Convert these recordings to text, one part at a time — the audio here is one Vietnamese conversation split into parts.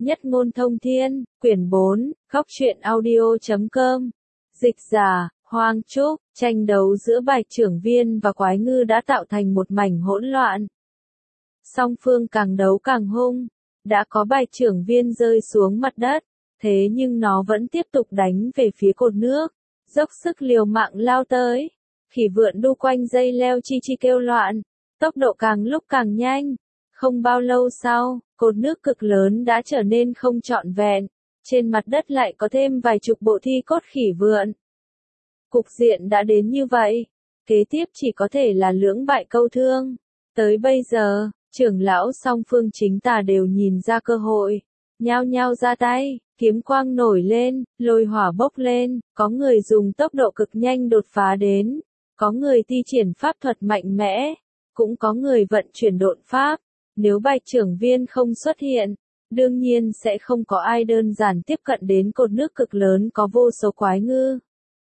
Nhất ngôn thông thiên, quyển 4, góc truyện audio.com. Dịch giả, Hoang Trúc, tranh đấu giữa Bạch Trưởng Viên và Quái Ngư đã tạo thành một mảnh hỗn loạn. Song phương càng đấu càng hung, đã có Bạch Trưởng Viên rơi xuống mặt đất, thế nhưng nó vẫn tiếp tục đánh về phía cột nước, dốc sức liều mạng lao tới. Khỉ vượn đu quanh dây leo chi chi kêu loạn, tốc độ càng lúc càng nhanh. Không bao lâu sau, cột nước cực lớn đã trở nên không trọn vẹn, trên mặt đất lại có thêm vài chục bộ thi cốt khỉ vượn. Cục diện đã đến như vậy, kế tiếp chỉ có thể là lưỡng bại câu thương. Tới bây giờ, trưởng lão song phương chính tà đều nhìn ra cơ hội, nhao nhao ra tay, kiếm quang nổi lên, lôi hỏa bốc lên, có người dùng tốc độ cực nhanh đột phá đến, có người thi triển pháp thuật mạnh mẽ, cũng có người vận chuyển độn pháp. Nếu Bạch Trưởng Viên không xuất hiện, đương nhiên sẽ không có ai đơn giản tiếp cận đến cột nước cực lớn có vô số quái ngư.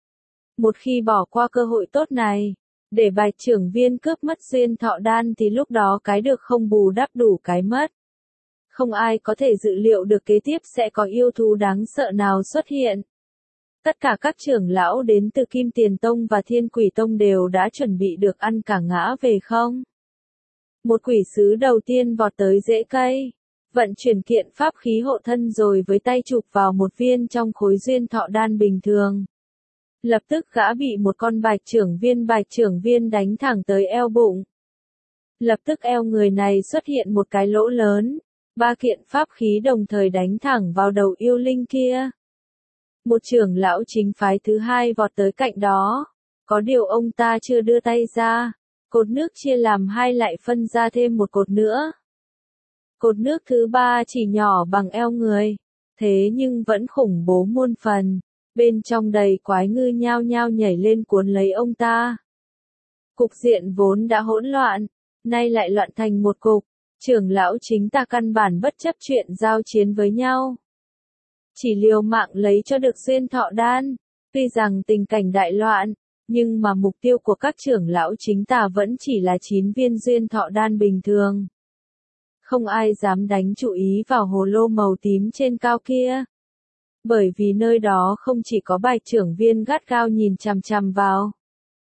Một khi bỏ qua cơ hội tốt này, để Bạch Trưởng Viên cướp mất duyên thọ đan thì lúc đó cái được không bù đắp đủ cái mất. Không ai có thể dự liệu được kế tiếp sẽ có yêu thú đáng sợ nào xuất hiện. Tất cả các trưởng lão đến từ Kim Tiền Tông và Thiên Quỷ Tông đều đã chuẩn bị được ăn cả ngã về không. Một quỷ sứ đầu tiên vọt tới rễ cây, vận chuyển kiện pháp khí hộ thân rồi với tay chụp vào một viên trong khối duyên thọ đan bình thường. Lập tức gã bị một con Bạch Trưởng Viên đánh thẳng tới eo bụng. Lập tức eo người này xuất hiện một cái lỗ lớn, 3 kiện pháp khí đồng thời đánh thẳng vào đầu yêu linh kia. Một trưởng lão chính phái thứ hai vọt tới cạnh đó, có điều ông ta chưa đưa tay ra. Cột nước chia làm hai lại phân ra thêm một cột nữa. Cột nước thứ ba chỉ nhỏ bằng eo người, thế nhưng vẫn khủng bố muôn phần, bên trong đầy quái ngư nhao nhao nhảy lên cuốn lấy ông ta. Cục diện vốn đã hỗn loạn, nay lại loạn thành một cục, trưởng lão chính ta căn bản bất chấp chuyện giao chiến với nhau. Chỉ liều mạng lấy cho được duyên thọ đan, tuy rằng tình cảnh đại loạn, nhưng mà mục tiêu của các trưởng lão chính tà vẫn chỉ là 9 viên duyên thọ đan bình thường. Không ai dám đánh chú ý vào hồ lô màu tím trên cao kia. Bởi vì nơi đó không chỉ có Bạch Trưởng Viên gắt gao nhìn chằm chằm vào,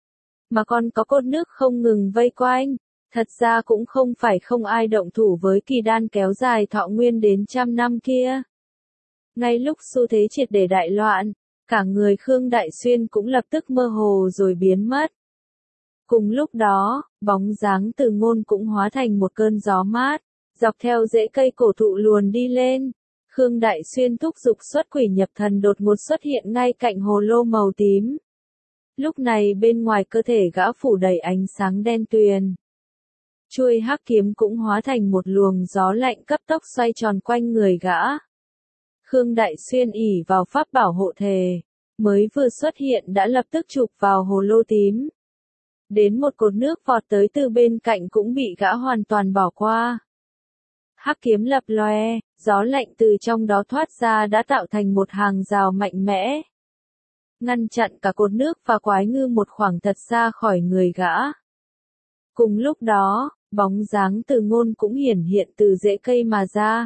mà còn có cột nước không ngừng vây quanh. Thật ra cũng không phải không ai động thủ với kỳ đan kéo dài thọ nguyên đến 100 năm kia. Ngay lúc xu thế triệt để đại loạn, cả người Khương Đại Xuyên cũng lập tức mơ hồ rồi biến mất. Cùng lúc đó, bóng dáng Từ Ngôn cũng hóa thành một cơn gió mát, dọc theo rễ cây cổ thụ luồn đi lên. Khương Đại Xuyên thúc giục xuất quỷ nhập thần đột ngột xuất hiện ngay cạnh hồ lô màu tím. Lúc này bên ngoài cơ thể gã phủ đầy ánh sáng đen tuyền. Chuôi hắc kiếm cũng hóa thành một luồng gió lạnh cấp tốc xoay tròn quanh người gã. Khương Đại Xuyên ỷ vào pháp bảo hộ thể, mới vừa xuất hiện đã lập tức chụp vào hồ lô tím. Đến một cột nước vọt tới từ bên cạnh cũng bị gã hoàn toàn bỏ qua. Hắc kiếm lập loè, gió lạnh từ trong đó thoát ra đã tạo thành một hàng rào mạnh mẽ, ngăn chặn cả cột nước và quái ngư một khoảng thật xa khỏi người gã. Cùng lúc đó, bóng dáng Từ Ngôn cũng hiển hiện từ rễ cây mà ra.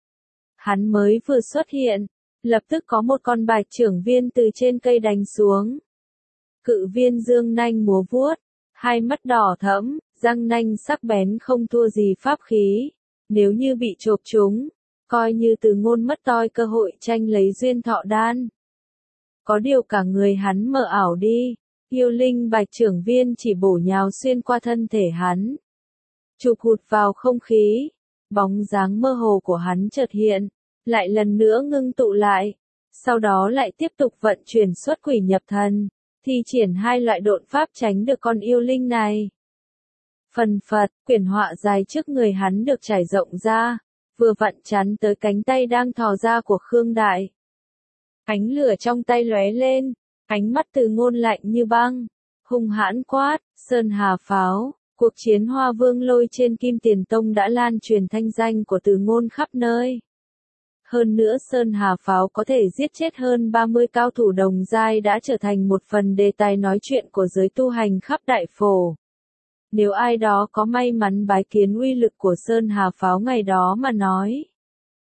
Hắn mới vừa xuất hiện, lập tức có một con Bạch Trưởng Viên từ trên cây đánh xuống. Cự viên dương nanh múa vuốt, hai mắt đỏ thẫm, răng nanh sắc bén không thua gì pháp khí. Nếu như bị chộp chúng, coi như Từ Ngôn mất toi cơ hội tranh lấy duyên thọ đan. Có điều cả người hắn mờ ảo đi, yêu linh Bạch Trưởng Viên chỉ bổ nhào xuyên qua thân thể hắn, chụp hụt vào không khí. Bóng dáng mơ hồ của hắn chợt hiện, lại lần nữa ngưng tụ lại, sau đó lại tiếp tục vận chuyển xuất quỷ nhập thần, thi triển hai loại độn pháp tránh được con yêu linh này. Phần phật, quyển họa dài trước người hắn được trải rộng ra, vừa vặn chắn tới cánh tay đang thò ra của Khương Đại. Ánh lửa trong tay lóe lên, ánh mắt Từ Ngôn lạnh như băng, hung hãn quát, Sơn Hà Pháo. Cuộc chiến Hoa Vương Lôi trên Kim Tiền Tông đã lan truyền thanh danh của Từ Ngôn khắp nơi. Hơn nữa Sơn Hà Pháo có thể giết chết hơn 30 cao thủ đồng giai đã trở thành một phần đề tài nói chuyện của giới tu hành khắp Đại Phổ. Nếu ai đó có may mắn bái kiến uy lực của Sơn Hà Pháo ngày đó mà nói,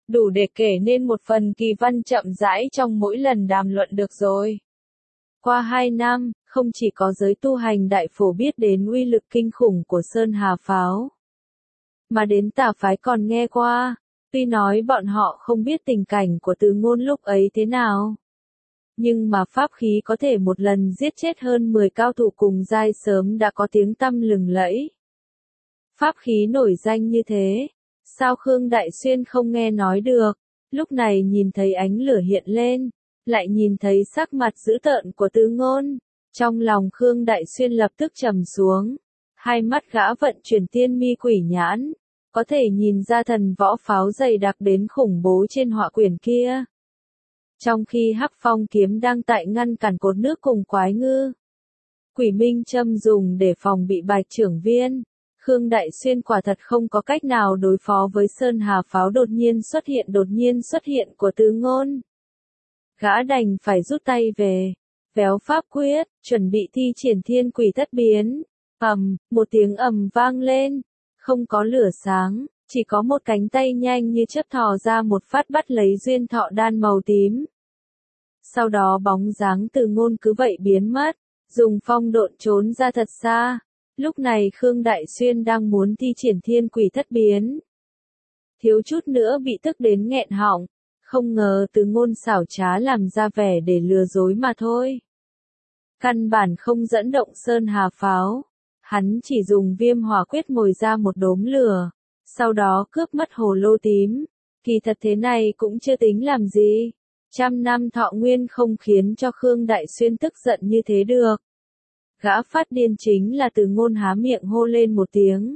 đủ để kể nên một phần kỳ văn chậm rãi trong mỗi lần đàm luận được rồi. Qua 2 năm, không chỉ có giới tu hành đại phổ biết đến uy lực kinh khủng của Sơn Hà Pháo, mà đến tà phái còn nghe qua, tuy nói bọn họ không biết tình cảnh của Từ Ngôn lúc ấy thế nào. Nhưng mà pháp khí có thể một lần giết chết hơn 10 cao thủ cùng giai sớm đã có tiếng tăm lừng lẫy. Pháp khí nổi danh như thế, sao Khương Đại Xuyên không nghe nói được, lúc này nhìn thấy ánh lửa hiện lên, lại nhìn thấy sắc mặt dữ tợn của Từ Ngôn, trong lòng Khương Đại Xuyên lập tức trầm xuống, hai mắt gã vận chuyển tiên mi quỷ nhãn, có thể nhìn ra thần võ pháo dày đặc đến khủng bố trên họa quyển kia. Trong khi Hắc Phong kiếm đang tại ngăn cản cột nước cùng Quái Ngư, Quỷ Minh Châm dùng để phòng bị Bạch Trưởng Viên, Khương Đại Xuyên quả thật không có cách nào đối phó với Sơn Hà Pháo đột nhiên xuất hiện của Từ Ngôn. Gã đành phải rút tay về, véo pháp quyết, chuẩn bị thi triển thiên quỷ thất biến. Một tiếng ầm vang lên, không có lửa sáng, chỉ có một cánh tay nhanh như chớp thò ra một phát bắt lấy duyên thọ đan màu tím. Sau đó bóng dáng Từ Ngôn cứ vậy biến mất, dùng phong độn trốn ra thật xa. Lúc này Khương Đại Xuyên đang muốn thi triển thiên quỷ thất biến. Thiếu chút nữa bị tức đến nghẹn họng, không ngờ Từ Ngôn xảo trá làm ra vẻ để lừa dối mà thôi. Căn bản không dẫn động Sơn Hà Pháo, hắn chỉ dùng Viêm Hỏa Quyết mồi ra một đốm lửa, sau đó cướp mất hồ lô tím. Kỳ thật thế này cũng chưa tính làm gì, 100 năm thọ nguyên không khiến cho Khương Đại Xuyên tức giận như thế được. Gã phát điên chính là Từ Ngôn há miệng hô lên một tiếng.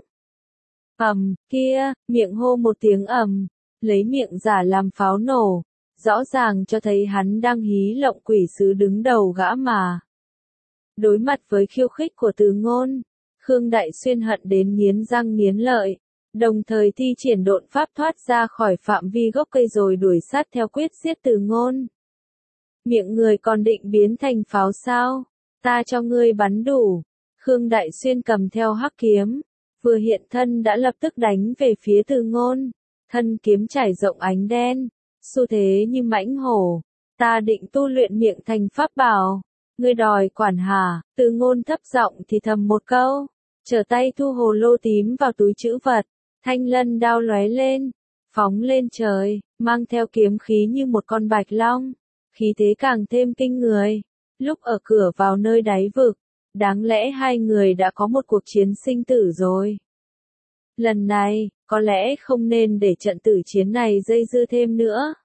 Kia, miệng hô một tiếng lấy miệng giả làm pháo nổ, rõ ràng cho thấy hắn đang hí lộng quỷ sứ đứng đầu gã mà. Đối mặt với khiêu khích của Từ Ngôn, Khương Đại Xuyên hận đến nghiến răng nghiến lợi, đồng thời thi triển độn pháp thoát ra khỏi phạm vi gốc cây rồi đuổi sát theo quyết giết Từ Ngôn. Miệng người còn định biến thành pháo sao? Ta cho ngươi bắn đủ. Khương Đại Xuyên cầm theo hắc kiếm, vừa hiện thân đã lập tức đánh về phía Từ Ngôn. Thân kiếm trải rộng ánh đen, xu thế như mãnh hổ. Ta định tu luyện miệng thành pháp bảo. Ngươi đòi quản hả? Từ Ngôn thấp giọng thì thầm một câu, trở tay thu hồ lô tím vào túi trữ vật. Thanh lân đao lóe lên, phóng lên trời, mang theo kiếm khí như một con bạch long. Khí thế càng thêm kinh người. Lúc ở cửa vào nơi đáy vực, đáng lẽ hai người đã có một cuộc chiến sinh tử rồi. Lần này, có lẽ không nên để trận tử chiến này dây dưa thêm nữa.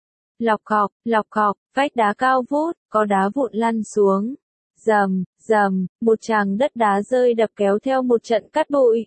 Lọc cọc, vách đá cao vút, có đá vụn lăn xuống. Rầm, một tràng đất đá rơi đập kéo theo một trận cát bụi.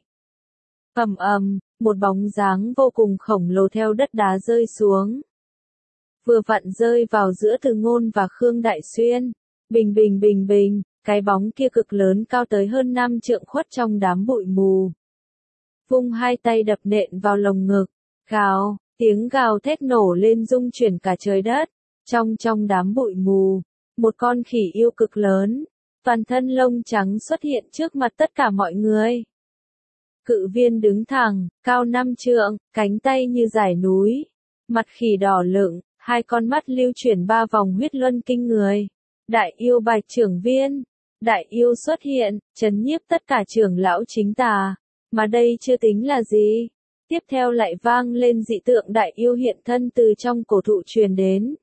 Một bóng dáng vô cùng khổng lồ theo đất đá rơi xuống. Vừa vặn rơi vào giữa Từ Ngôn và Khương Đại Xuyên. Bình, cái bóng kia cực lớn cao tới hơn 5 trượng khuất trong đám bụi mù. Vung hai tay đập nện vào lồng ngực, tiếng gào thét nổ lên rung chuyển cả trời đất. Trong đám bụi mù, một con khỉ yêu cực lớn, toàn thân lông trắng xuất hiện trước mặt tất cả mọi người. Cự viên đứng thẳng, cao 5 trượng, cánh tay như dải núi, mặt khỉ đỏ lựng, hai con mắt lưu chuyển 3 vòng huyết luân kinh người. Đại yêu Bạch Trưởng Viên, đại yêu xuất hiện, trấn nhiếp tất cả trưởng lão chính tà, mà đây chưa tính là gì. Tiếp theo lại vang lên dị tượng đại yêu hiện thân từ trong cổ thụ truyền đến.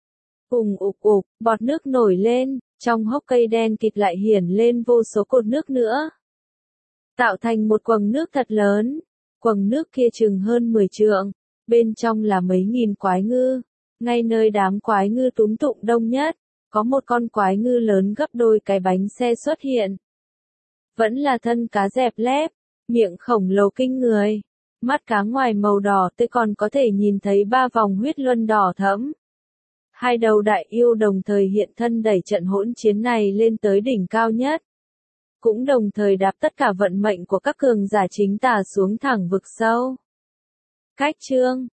Ục, bọt nước nổi lên, trong hốc cây đen kịt lại hiển lên vô số cột nước nữa. Tạo thành một quầng nước thật lớn, quầng nước kia chừng hơn 10 trượng, bên trong là mấy nghìn quái ngư, ngay nơi đám quái ngư túm tụng đông nhất. Có một con quái ngư lớn gấp đôi cái bánh xe xuất hiện. Vẫn là thân cá dẹp lép, miệng khổng lồ kinh người. Mắt cá ngoài màu đỏ tươi còn có thể nhìn thấy 3 vòng huyết luân đỏ thẫm. Hai đầu đại yêu đồng thời hiện thân đẩy trận hỗn chiến này lên tới đỉnh cao nhất. Cũng đồng thời đạp tất cả vận mệnh của các cường giả chính tà xuống thẳng vực sâu. Cách chương